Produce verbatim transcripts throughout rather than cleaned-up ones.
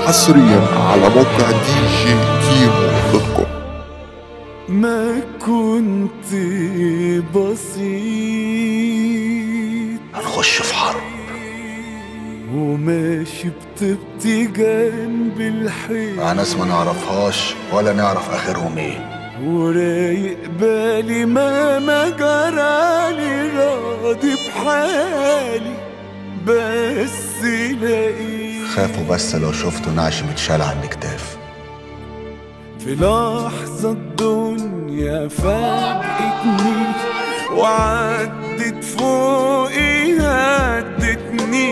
حصريا على موقع دي جي كيمو دوت كوم. ما كنت بسيط هنخش في حرب وماشي بطبطي جنب الحيط مع ناس ما نعرفهاش ولا نعرف اخرهم ايه، ورايق بالي ما ما جرالي، راضي بحالي بس لاقيه. خافوا بس لو شفتوا نعش متشال على الكتاف. في لحظة الدنيا فاجئتني وعدت فوقي هدتني،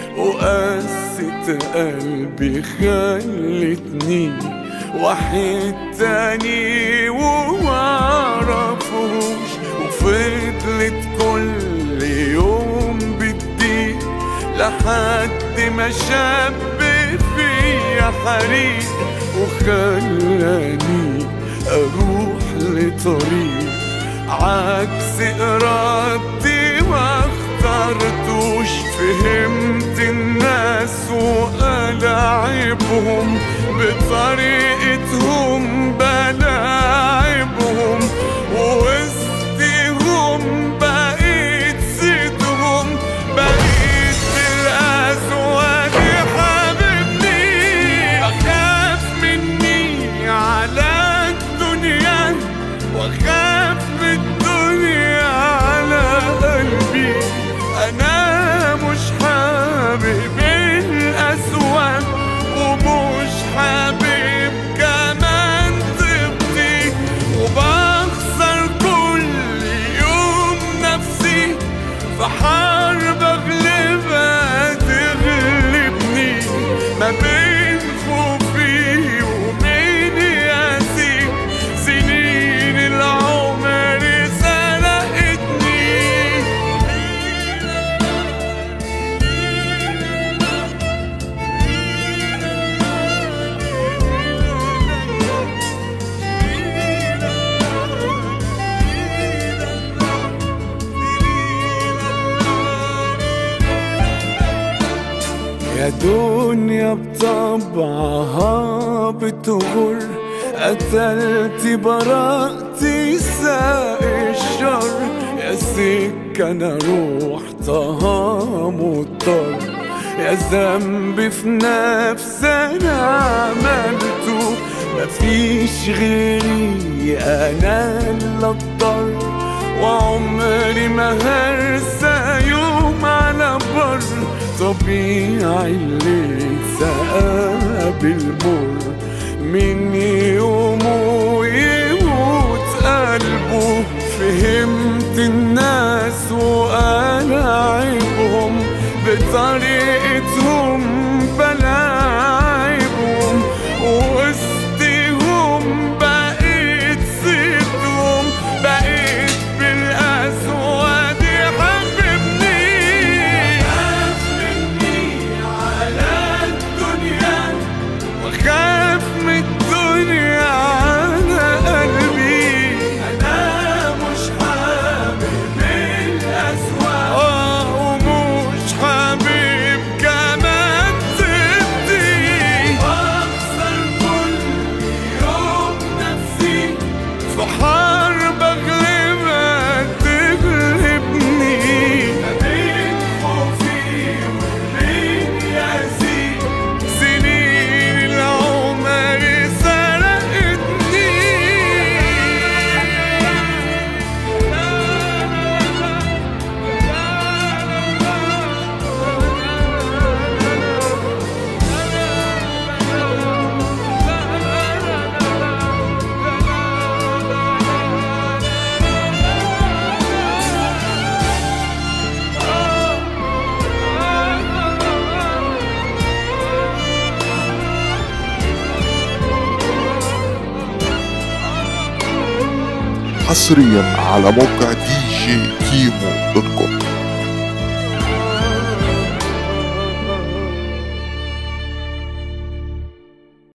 وقست قلبي خلتني واحد تاني ومعرفوش، وفضلت كل يوم بتضيق لحد ما شاب فيا حريق وخلاني اروح لطريق عكس ارادتي ما اخترتوش. فهمت الناس وألاعبهم بطريقتهم بلاعبهم، ووسطهم بقيت سيدهم، بقيت بالأسود حبيبني. بخاف مني على الدنيا وخاف من الدنيا على قلبي. أنا مش حابب الأسود ومش حابب كمان طيبتي، وبخسر كل يوم نفسي في حرب أغلبها تغلبني، ما بين خوفي ومن ياسي سنين العمر سرقتني. يا دنيا بطبعها بتغر، قتلت براءتي ساق الشر. يا سكة أنا روحتها مضطر، يا ذنب في نفسي أنا عملته، مفيش غيري أنا اللي أضطر. وعمري ما هرسى يوم على بر، طبيعي اللي اتسقى بالمر من يومه يموت قلبه. فهمت الناس وألاعبهم بطريقتهم بلاعبهم، ووسطهم بقيت سيدهم، بقيت بالأسود حببني. خاف مني على الدنيا وخاف من الدنيا على قلبي. أنا مش حابب الأسود ومش حابب كمان طيبتي، بخسر كل يوم نفسي في حرب أغلبها تغلبني، ما بين خوفي وبين يأسي سنين العمر سرقتني. حصريا على موقع دي جي كيمو دوت كوم.